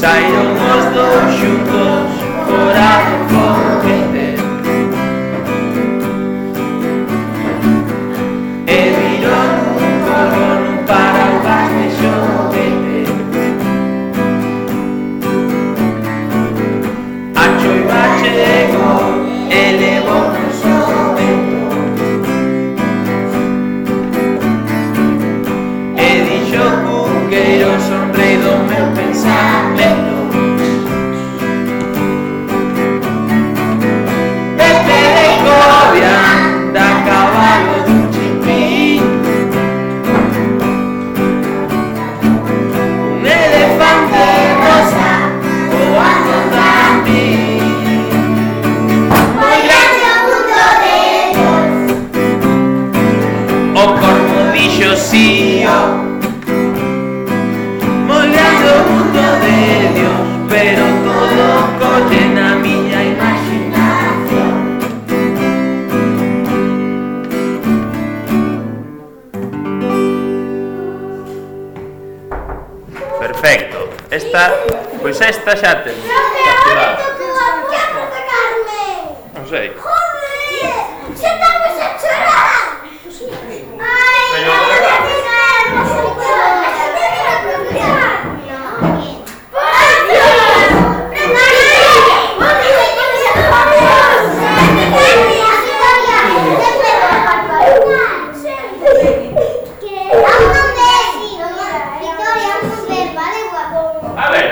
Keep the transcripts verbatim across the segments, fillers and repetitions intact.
Saíron os dous xuntos fora do foguete e viron un corvo nun paraugas de xoguete. A choiva chegou e levounos o vento e dixo Cunqueiro sonrei do meu pensamento. Pepe de Cobia da cabalo dun chimpín, un elefante rosa voando tamén. Moi grande o mundo de Dios, o corvo dixo sí, oh. Moi grande o mundo de Dios, pero todo colle na miña imaginación. Perfecto. Esta, pois esta xa ten. Non sei. ¡Se estamos a chorar! ¡Ay, no! A ver.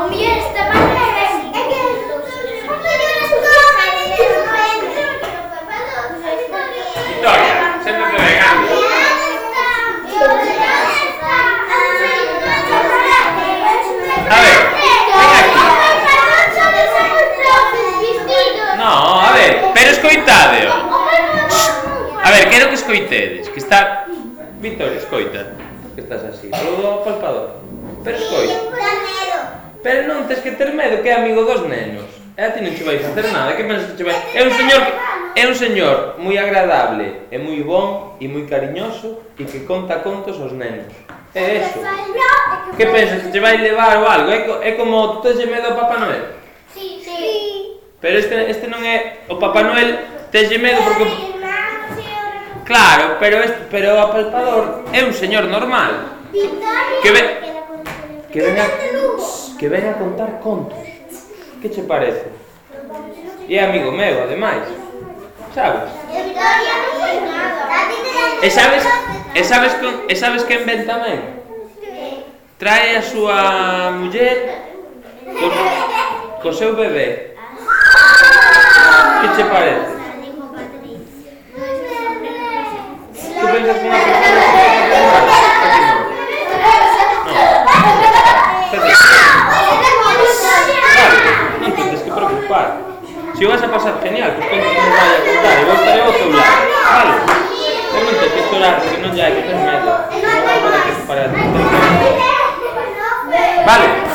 Victoria, siéntate vegano. A ver, ven aquí. No, a ver, pero escoitadeo. A ver, quero que escoitedes, que está... Victoria, escoita. Que estás así, todo palpador. Pero escoita. Pero non tes que ter medo, que é amigo dos nenos. E a ti non che vai facer nada, que pensas que che vai... É un señor que... É un señor moi agradable, e moi bon, e moi cariñoso, e que conta contos aos nenos. É eso. Que pensas que che vai levar ou algo? É, co... é como tú tes medo ao Papá Noel. Sí, sí. Pero este, este non é... O Papá Noel tes medo porque... Claro, pero este, pero o apalpador é un señor normal. Que ve... Que venga... Que venga a contar contos. Que che parece? E é amigo meu, ademais. Sabes? E sabes, e sabes, con, e sabes quen ven tamén? Trae a súa muller co, co seu bebé. Que che parece? Tu pensas que unha persona se vai facer mal? Vale, non tens que preocupar. Se o vas a pasar genial, pois contos que nos vai a contar e vou estar ao teu lado, vale? Pero non tens que chorar, porque non ya hai que ter medo. Non vai poder que parar. Vale?